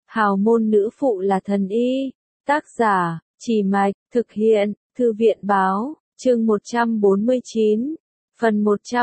Hào môn nữ phụ là thần y. Tác giả, Chỉ Mạch, thực hiện, Thư viện báo, chương 149, phần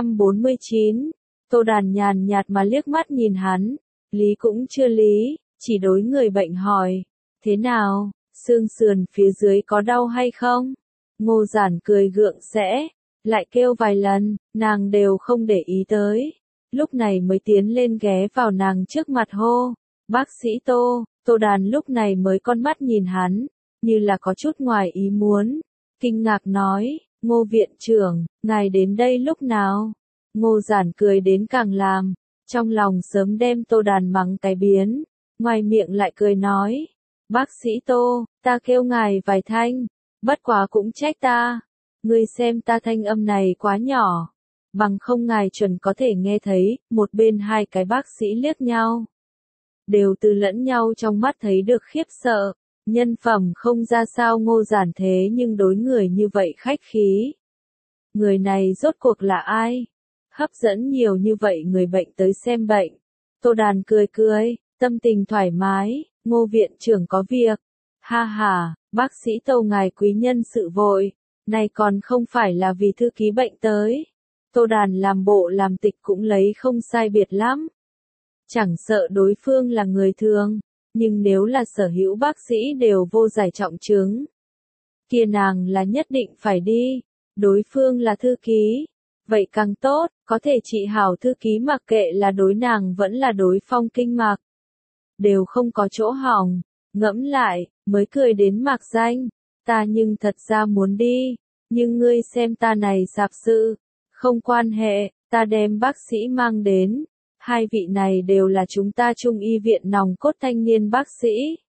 149. Tô Đàn nhàn nhạt mà liếc mắt nhìn hắn, lý cũng chưa lý, chỉ đối người bệnh hỏi, thế nào, xương sườn phía dưới có đau hay không? Ngô Giản cười gượng sẽ, lại kêu vài lần, nàng đều không để ý tới, lúc này mới tiến lên ghé vào nàng trước mặt hô, bác sĩ Tô. Tô Đàn lúc này mới con mắt nhìn hắn, như là có chút ngoài ý muốn, kinh ngạc nói, Ngô viện trưởng, ngài đến đây lúc nào? Ngô Giản cười đến càng làm, trong lòng sớm đem Tô Đàn mắng cái biến, ngoài miệng lại cười nói, bác sĩ Tô, ta kêu ngài vài thanh, bất quá cũng trách ta, ngươi xem ta thanh âm này quá nhỏ, bằng không ngài chuẩn có thể nghe thấy. Một bên hai cái bác sĩ liếc nhau, đều từ lẫn nhau trong mắt thấy được khiếp sợ, nhân phẩm không ra sao Ngô Giản thế nhưng đối người như vậy khách khí. Người này rốt cuộc là ai? Hấp dẫn nhiều như vậy người bệnh tới xem bệnh. Tô Đàn cười cười, tâm tình thoải mái, Ngô viện trưởng có việc. Ha ha, bác sĩ Tô ngài quý nhân sự vội, này còn không phải là vì thư ký bệnh tới. Tô Đàn làm bộ làm tịch cũng lấy không sai biệt lắm. Chẳng sợ đối phương là người thường, nhưng nếu là sở hữu bác sĩ đều vô giải trọng chứng, kia nàng là nhất định phải đi. Đối phương là thư ký, vậy càng tốt, có thể trị hảo thư ký mặc kệ là đối nàng vẫn là đối Phong Kinh Mạc, đều không có chỗ hỏng. Ngẫm lại, mới cười đến Mạc Danh, ta nhưng thật ra muốn đi, nhưng ngươi xem ta này sạp sự, không quan hệ, ta đem bác sĩ mang đến. Hai vị này đều là chúng ta Trung y viện nòng cốt thanh niên bác sĩ.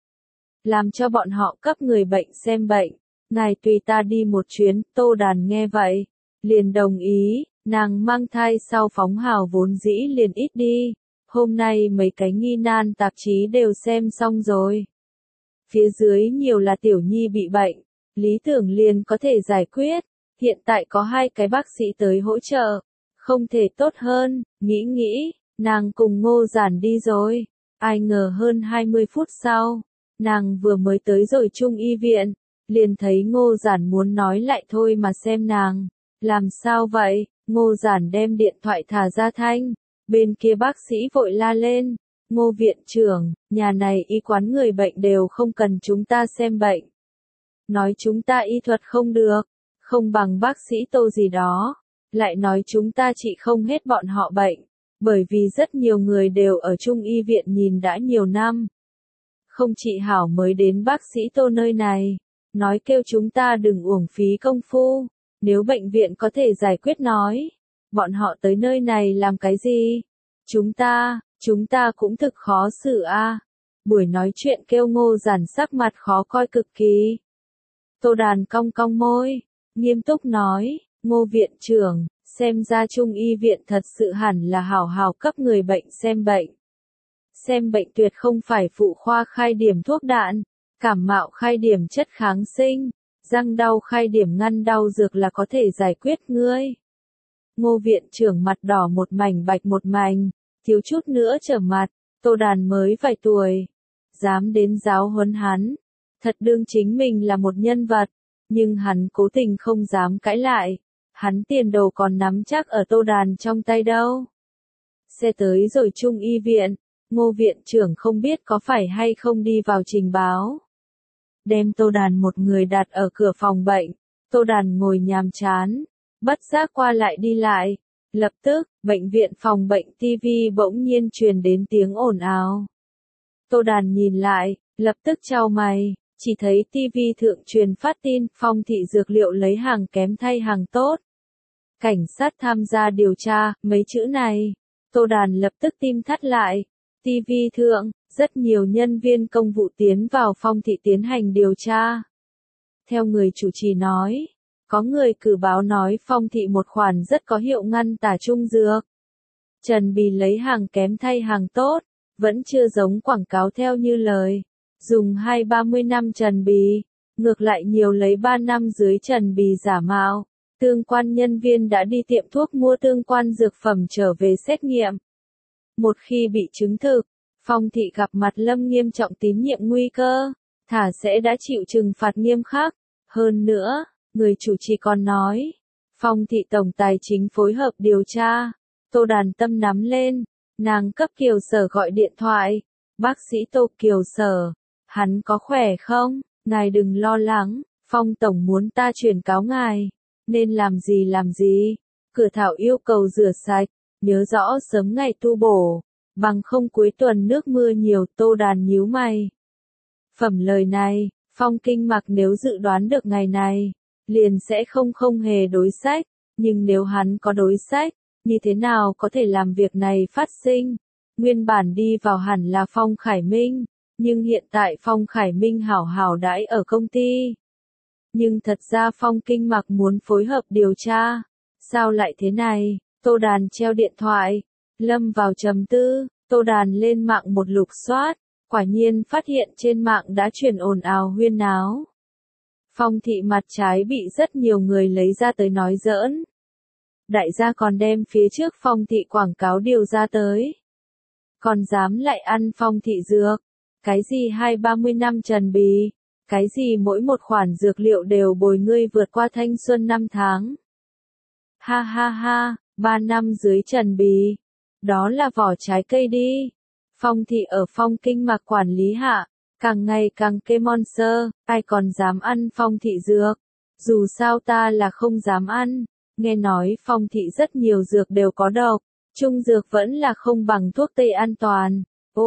Làm cho bọn họ cấp người bệnh xem bệnh, ngài tùy ta đi một chuyến. Tô Đàn nghe vậy, liền đồng ý, nàng mang thai sau phóng hào vốn dĩ liền ít đi. Hôm nay mấy cái nghi nan tạp chí đều xem xong rồi. Phía dưới nhiều là tiểu nhi bị bệnh, lý tưởng liền có thể giải quyết. Hiện tại có hai cái bác sĩ tới hỗ trợ, không thể tốt hơn. Nghĩ, nàng cùng Ngô Giản đi rồi. Ai ngờ hơn 20 phút sau, nàng vừa mới tới rồi Trung y viện, liền thấy Ngô Giản muốn nói lại thôi mà xem nàng. Làm sao vậy? Ngô Giản đem điện thoại thả ra thanh, bên kia bác sĩ vội la lên, Ngô viện trưởng, nhà này y quán người bệnh đều không cần chúng ta xem bệnh. Nói chúng ta y thuật không được, không bằng bác sĩ Tô gì đó, lại nói chúng ta trị không hết bọn họ bệnh, bởi vì rất nhiều người đều ở Trung y viện nhìn đã nhiều năm. Không trị hảo mới đến bác sĩ Tô nơi này, nói kêu chúng ta đừng uổng phí công phu, nếu bệnh viện có thể giải quyết nói, bọn họ tới nơi này làm cái gì? Chúng ta cũng thực khó xử a. Buổi nói chuyện kêu Ngô Giản sắc mặt khó coi cực kỳ. Tô Đàn cong cong môi, nghiêm túc nói, Ngô viện trưởng, xem ra Trung y viện thật sự hẳn là hảo hảo cấp người bệnh xem bệnh. Xem bệnh tuyệt không phải phụ khoa khai điểm thuốc đạn, cảm mạo khai điểm chất kháng sinh, răng đau khai điểm ngăn đau dược là có thể giải quyết ngươi. Ngô viện trưởng mặt đỏ một mảnh bạch một mảnh, thiếu chút nữa trở mặt. Tô Đàn mới vài tuổi, dám đến giáo huấn hắn, thật đương chính mình là một nhân vật, nhưng hắn cố tình không dám cãi lại, hắn tiền đồ còn nắm chắc ở Tô Đàn trong tay đâu. Xe tới rồi Trung y viện, Ngô viện trưởng không biết có phải hay không đi vào trình báo. Đem Tô Đàn một người đặt ở cửa phòng bệnh, Tô Đàn ngồi nhàm chán, bất giác qua lại đi lại. Lập tức, bệnh viện phòng bệnh TV bỗng nhiên truyền đến tiếng ồn ào. Tô Đàn nhìn lại, lập tức chau mày, chỉ thấy TV thượng truyền phát tin, Phong thị dược liệu lấy hàng kém thay hàng tốt. Cảnh sát tham gia điều tra, mấy chữ này. Tô Đàn lập tức tim thắt lại. TV thượng, rất nhiều nhân viên công vụ tiến vào Phong thị tiến hành điều tra. Theo người chủ trì nói, có người cử báo nói Phong thị một khoản rất có hiệu ngăn tả trung dược. Trần Bì lấy hàng kém thay hàng tốt, vẫn chưa giống quảng cáo theo như lời. Dùng 20-30 năm Trần Bì, ngược lại nhiều lấy 3 năm dưới Trần Bì giả mạo. Tương quan nhân viên đã đi tiệm thuốc mua tương quan dược phẩm trở về xét nghiệm. Một khi bị chứng thực, Phong thị gặp mặt Lâm nghiêm trọng tín nhiệm nguy cơ, thả sẽ đã chịu trừng phạt nghiêm khắc. Hơn nữa, người chủ trì còn nói, Phong thị tổng tài chính phối hợp điều tra. Tô Đàn Tâm nắm lên, nàng cấp Kiều Sở gọi điện thoại. Bác sĩ Tô, Kiều Sở, hắn có khỏe không? Ngài đừng lo lắng, Phong tổng muốn ta chuyển cáo ngài. Nên làm gì? Cửa thảo yêu cầu rửa sạch, nhớ rõ sớm ngày tu bổ, bằng không cuối tuần nước mưa nhiều. Tô Đàn nhíu mày. Phẩm lời này, Phong Kinh Mặc nếu dự đoán được ngày này, liền sẽ không hề đối sách, nhưng nếu hắn có đối sách, như thế nào có thể làm việc này phát sinh? Nguyên bản đi vào hẳn là Phong Khải Minh, nhưng hiện tại Phong Khải Minh hảo hảo đãi ở công ty. Nhưng thật ra Phong Kinh Mặc muốn phối hợp điều tra. Sao lại thế này? Tô Đàn treo điện thoại, lâm vào trầm tư. Tô Đàn lên mạng một lục soát, quả nhiên phát hiện trên mạng đã truyền ồn ào huyên náo. Phong thị mặt trái bị rất nhiều người lấy ra tới nói giỡn. Đại gia còn đem phía trước Phong thị quảng cáo điều ra tới. Còn dám lại ăn Phong thị dược. Cái gì 20-30 năm trần bì. Cái gì mỗi một khoản dược liệu đều bồi ngươi vượt qua thanh xuân 5 tháng. Ha ha ha, 3 năm dưới trần bì. Đó là vỏ trái cây đi. Phong thị ở Phong Kinh Mặc quản lý hạ, càng ngày càng kê monster, ai còn dám ăn Phong thị dược. Dù sao ta là không dám ăn, nghe nói Phong thị rất nhiều dược đều có độc, trung dược vẫn là không bằng thuốc tây an toàn.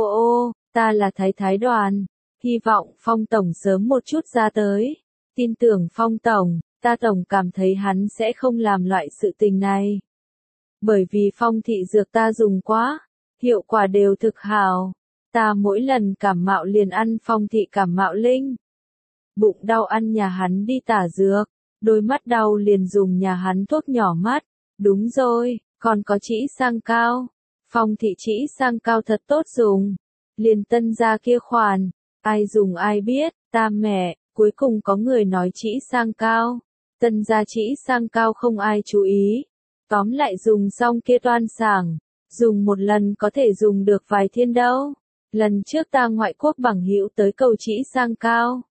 Ô, ta là Thái Đoàn, hy vọng Phong tổng sớm một chút ra tới. Tin tưởng Phong tổng, ta tổng cảm thấy hắn sẽ không làm loại sự tình này. Bởi vì Phong thị dược ta dùng quá, hiệu quả đều thực hảo. Ta mỗi lần cảm mạo liền ăn Phong thị cảm mạo linh. Bụng đau ăn nhà hắn đi tả dược, đôi mắt đau liền dùng nhà hắn thuốc nhỏ mắt. Đúng rồi, còn có trĩ sang cao. Phong thị trĩ sang cao thật tốt dùng. Liền Tân gia kia khoản, ai dùng ai biết, ta mẹ, cuối cùng có người nói trĩ sang cao. Tân gia trĩ sang cao không ai chú ý. Tóm lại dùng xong kia toan sảng, dùng một lần có thể dùng được vài thiên đâu. Lần trước ta ngoại quốc bằng hữu tới cầu trĩ sang cao.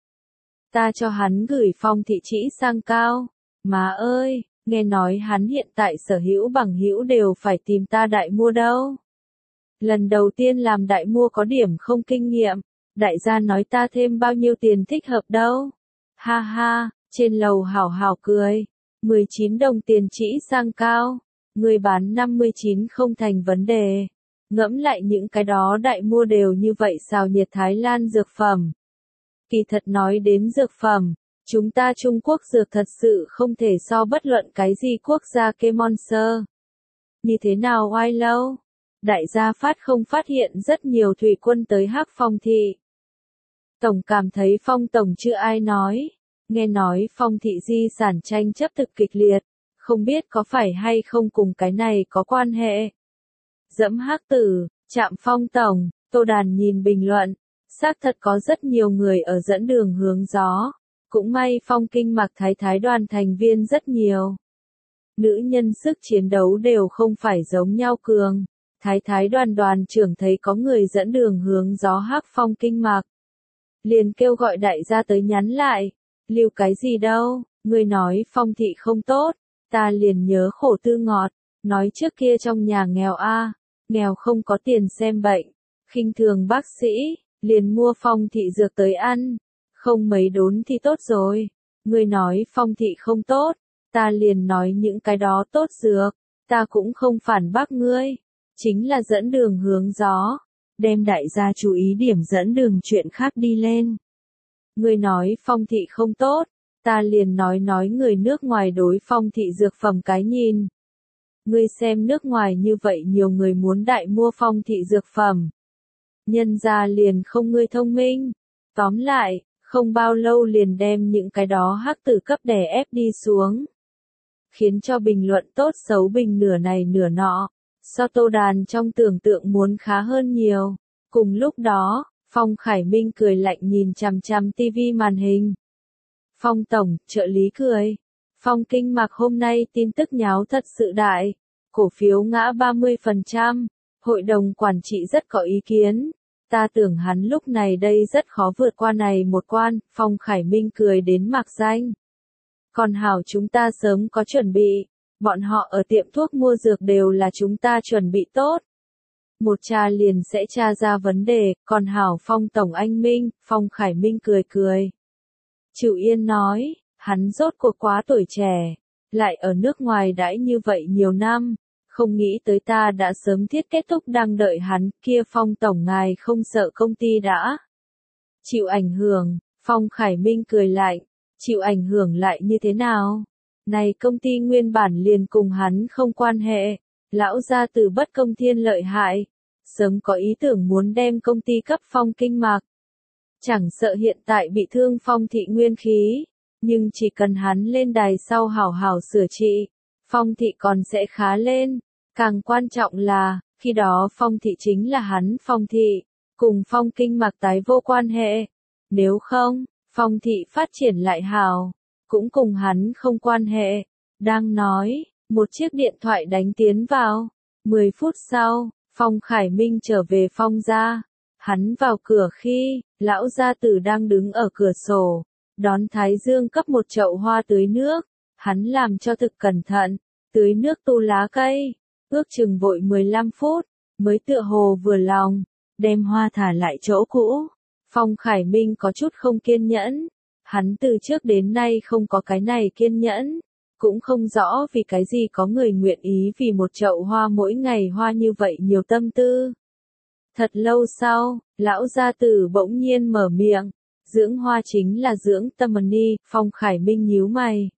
Ta cho hắn gửi Phong thị trĩ sang cao. Má ơi, nghe nói hắn hiện tại sở hữu bằng hữu đều phải tìm ta đại mua đâu. Lần đầu tiên làm đại mua có điểm không kinh nghiệm, đại gia nói ta thêm bao nhiêu tiền thích hợp đâu. Ha ha, trên lầu hảo hảo cười. 19 đồng tiền trĩ sang cao, người bán 59 không thành vấn đề. Ngẫm lại những cái đó đại mua đều như vậy xào nhiệt Thái Lan dược phẩm. Kỳ thật nói đến dược phẩm, chúng ta Trung Quốc dược thật sự không thể so bất luận cái gì quốc gia kê monster. Như thế nào oai lâu? Đại gia không phát hiện rất nhiều thủy quân tới Hắc Phong thị. Tổng cảm thấy Phong tổng chưa ai nói. Nghe nói Phong thị di sản tranh chấp thực kịch liệt, không biết có phải hay không cùng cái này có quan hệ. Dẫm Hắc tử, chạm Phong tổng, Tô Đàn nhìn bình luận, xác thật có rất nhiều người ở dẫn đường hướng gió. Cũng may Phong Kinh Mặc Thái Đoàn thành viên rất nhiều. Nữ nhân sức chiến đấu đều không phải giống nhau cường. Thái Đoàn trưởng thấy có người dẫn đường hướng gió Hắc Phong Kinh Mặc, liền kêu gọi đại gia tới nhắn lại. Lưu cái gì đâu, người nói Phong thị không tốt, ta liền nhớ khổ tư ngọt, nói trước kia trong nhà nghèo nghèo không có tiền xem bệnh, khinh thường bác sĩ, liền mua Phong thị dược tới ăn, không mấy đốn thì tốt rồi. Người nói Phong thị không tốt, ta liền nói những cái đó tốt dược, ta cũng không phản bác ngươi, chính là dẫn đường hướng gió, đem đại gia chú ý điểm dẫn đường chuyện khác đi lên. Người nói Phong thị không tốt, ta liền nói người nước ngoài đối Phong thị dược phẩm cái nhìn. Ngươi xem nước ngoài như vậy nhiều người muốn đại mua Phong thị dược phẩm. Nhân ra liền không ngươi thông minh. Tóm lại, không bao lâu liền đem những cái đó hắc tử cấp đè ép đi xuống. Khiến cho bình luận tốt xấu bình nửa này nửa nọ. So Tô Đàn trong tưởng tượng muốn khá hơn nhiều. Cùng lúc đó, Phong Khải Minh cười lạnh nhìn chằm chằm tivi màn hình. Phong tổng, trợ lý cười. Phong Kinh Mặc hôm nay tin tức nháo thật sự đại. Cổ phiếu ngã 30%. Hội đồng quản trị rất có ý kiến. Ta tưởng hắn lúc này đây rất khó vượt qua này một quan, Phong Khải Minh cười đến mạc danh. Còn hảo chúng ta sớm có chuẩn bị, bọn họ ở tiệm thuốc mua dược đều là chúng ta chuẩn bị tốt. Một tra liền sẽ tra ra vấn đề, còn hảo Phong Tổng anh Minh, Phong Khải Minh cười cười. Chịu Yên nói, hắn rốt cuộc quá tuổi trẻ, lại ở nước ngoài đãi như vậy nhiều năm, không nghĩ tới ta đã sớm thiết kết thúc đang đợi hắn, kia Phong Tổng ngài không sợ công ty đã chịu ảnh hưởng, Phong Khải Minh cười lại, chịu ảnh hưởng lại như thế nào? Này công ty nguyên bản liền cùng hắn không quan hệ, lão gia từ bất công thiên lợi hại, sớm có ý tưởng muốn đem công ty cấp Phong Kinh Mạc. Chẳng sợ hiện tại bị thương Phong thị nguyên khí, nhưng chỉ cần hắn lên đài sau hảo hảo sửa trị, Phong thị còn sẽ khá lên. Càng quan trọng là, khi đó Phong thị chính là hắn Phong thị, cùng Phong Kinh Mạc tái vô quan hệ. Nếu không, Phong thị phát triển lại hảo, cũng cùng hắn không quan hệ. Đang nói, một chiếc điện thoại đánh tiến vào. 10 phút sau, Phong Khải Minh trở về Phong gia. Hắn vào cửa khi, lão gia tử đang đứng ở cửa sổ, đón Thái Dương cấp một chậu hoa tưới nước. Hắn làm cho thực cẩn thận, tưới nước tu lá cây, ước chừng vội 15 phút, mới tựa hồ vừa lòng, đem hoa thả lại chỗ cũ. Phong Khải Minh có chút không kiên nhẫn, hắn từ trước đến nay không có cái này kiên nhẫn, cũng không rõ vì cái gì có người nguyện ý vì một chậu hoa mỗi ngày hoa như vậy nhiều tâm tư. Thật lâu sau, lão gia tử bỗng nhiên mở miệng, dưỡng hoa chính là dưỡng tâm ni, Phong Khải Minh nhíu mày.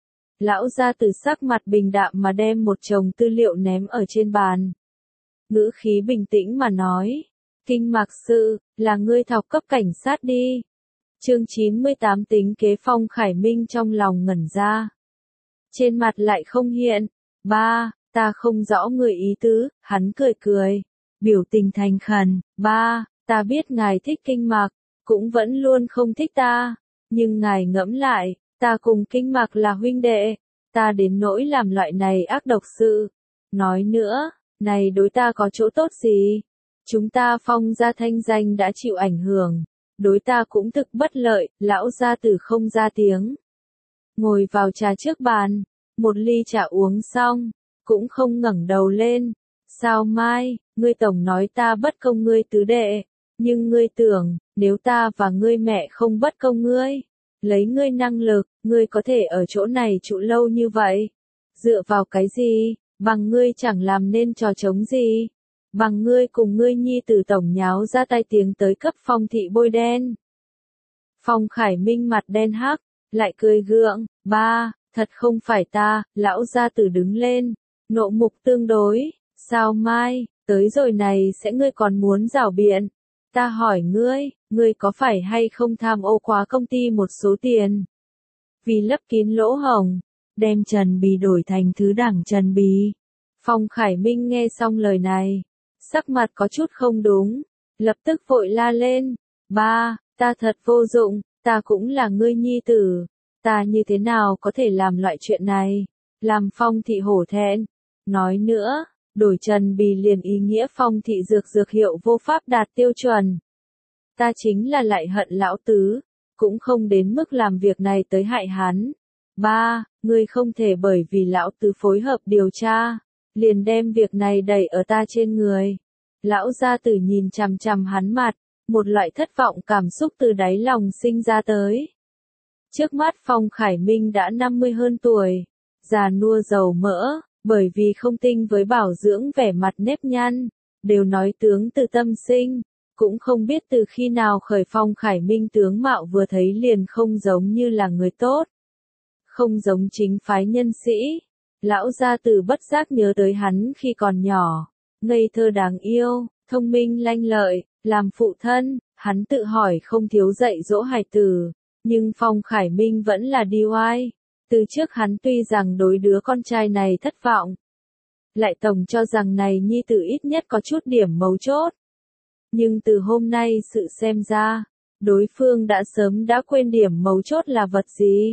Lão gia tử sắc mặt bình đạm mà đem một chồng tư liệu ném ở trên bàn. Ngữ khí bình tĩnh mà nói, Kinh Mạc sự, là ngươi thọc cấp cảnh sát đi. Chương 98 tính kế Phong Khải Minh trong lòng ngẩn ra. Trên mặt lại không hiện, ba, ta không rõ người ý tứ, hắn cười cười, biểu tình thành khẩn, ba, ta biết ngài thích Kinh Mạc, cũng vẫn luôn không thích ta, nhưng ngài ngẫm lại, ta cùng Kinh Mạc là huynh đệ, ta đến nỗi làm loại này ác độc sự. Nói nữa, này đối ta có chỗ tốt gì? Chúng ta Phong gia thanh danh đã chịu ảnh hưởng, đối ta cũng thực bất lợi, lão gia tử không ra tiếng. Ngồi vào trà trước bàn, một ly trà uống xong, cũng không ngẩng đầu lên. Sao Mai, ngươi tổng nói ta bất công ngươi tứ đệ, nhưng ngươi tưởng, nếu ta và ngươi mẹ không bất công ngươi, lấy ngươi năng lực, ngươi có thể ở chỗ này trụ lâu như vậy. Dựa vào cái gì, bằng ngươi chẳng làm nên trò trống gì. Bằng ngươi cùng ngươi nhi tử tổng nháo ra tay tiếng tới cấp Phong thị bôi đen. Phong Khải Minh mặt đen hắc, lại cười gượng, ba, thật không phải ta, lão gia tử đứng lên, nộ mục tương đối, sao Mai, tới rồi này sẽ ngươi còn muốn rảo biện. Ta hỏi ngươi có phải hay không tham ô quá công ty một số tiền? Vì lấp kín lỗ hổng, đem Trần Bì đổi thành thứ đẳng Trần Bì. Phong Khải Minh nghe xong lời này, sắc mặt có chút không đúng, lập tức vội la lên, ba, ta thật vô dụng, ta cũng là ngươi nhi tử, ta như thế nào có thể làm loại chuyện này, làm Phong thị hổ thẹn. Nói nữa, đổi Trần Bì liền ý nghĩa Phong thị dược hiệu vô pháp đạt tiêu chuẩn. Ta chính là lại hận lão tứ, cũng không đến mức làm việc này tới hại hắn. Ba, ngươi không thể bởi vì lão tứ phối hợp điều tra, liền đem việc này đẩy ở ta trên người. Lão gia tử nhìn chằm chằm hắn mặt, một loại thất vọng cảm xúc từ đáy lòng sinh ra tới. Trước mắt Phong Khải Minh đã 50 hơn tuổi, già nua dầu mỡ, bởi vì không tinh với bảo dưỡng vẻ mặt nếp nhăn, đều nói tướng từ tâm sinh, cũng không biết từ khi nào khởi Phong Khải Minh tướng mạo vừa thấy liền không giống như là người tốt, không giống chính phái nhân sĩ. Lão gia tử bất giác nhớ tới hắn khi còn nhỏ, ngây thơ đáng yêu, thông minh lanh lợi, làm phụ thân, hắn tự hỏi không thiếu dạy dỗ hài tử, nhưng Phong Khải Minh vẫn là đi oai. Từ trước hắn tuy rằng đối đứa con trai này thất vọng, lại tổng cho rằng này nhi tử ít nhất có chút điểm mấu chốt. Nhưng từ hôm nay sự xem ra, đối phương đã sớm đã quên điểm mấu chốt là vật gì.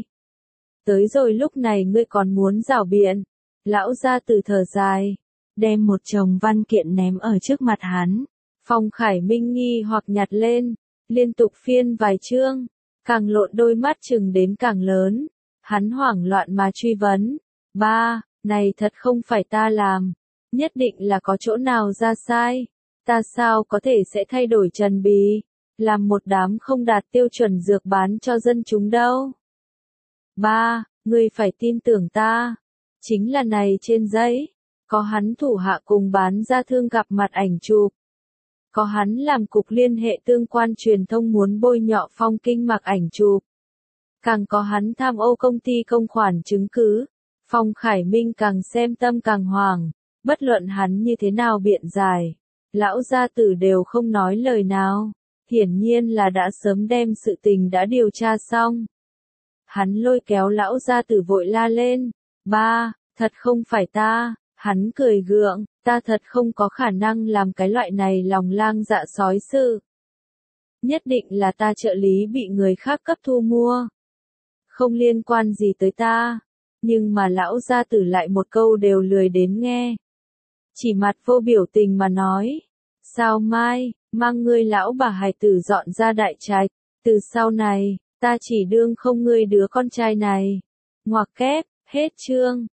Tới rồi lúc này ngươi còn muốn rảo biện. Lão gia tử thở dài, đem một chồng văn kiện ném ở trước mặt hắn. Phong Khải Minh nghi hoặc nhặt lên, liên tục phiên vài chương, càng lộn đôi mắt chừng đến càng lớn, hắn hoảng loạn mà truy vấn, ba, này thật không phải ta làm, nhất định là có chỗ nào ra sai, ta sao có thể sẽ thay đổi Trần Bì, làm một đám không đạt tiêu chuẩn dược bán cho dân chúng đâu. Ba, ngươi phải tin tưởng ta, chính là này trên giấy, có hắn thủ hạ cùng bán ra thương gặp mặt ảnh chụp. Có hắn làm cục liên hệ tương quan truyền thông muốn bôi nhọ Phong Kinh mặc ảnh chụp. Càng có hắn tham ô công ty công khoản chứng cứ. Phong Khải Minh càng xem tâm càng hoàng, bất luận hắn như thế nào biện giải. Lão gia tử đều không nói lời nào, hiển nhiên là đã sớm đem sự tình đã điều tra xong. Hắn lôi kéo lão gia tử vội la lên, ba, thật không phải ta. Hắn cười gượng, ta thật không có khả năng làm cái loại này lòng lang dạ sói sự. Nhất định là ta trợ lý bị người khác cấp thu mua. Không liên quan gì tới ta. Nhưng mà lão gia tử lại một câu đều lười đến nghe. Chỉ mặt vô biểu tình mà nói. Sao mai, mang ngươi lão bà hài tử dọn ra đại trạch. Từ sau này, ta chỉ đương không ngươi đứa con trai này. Ngoặc kép, hết chương.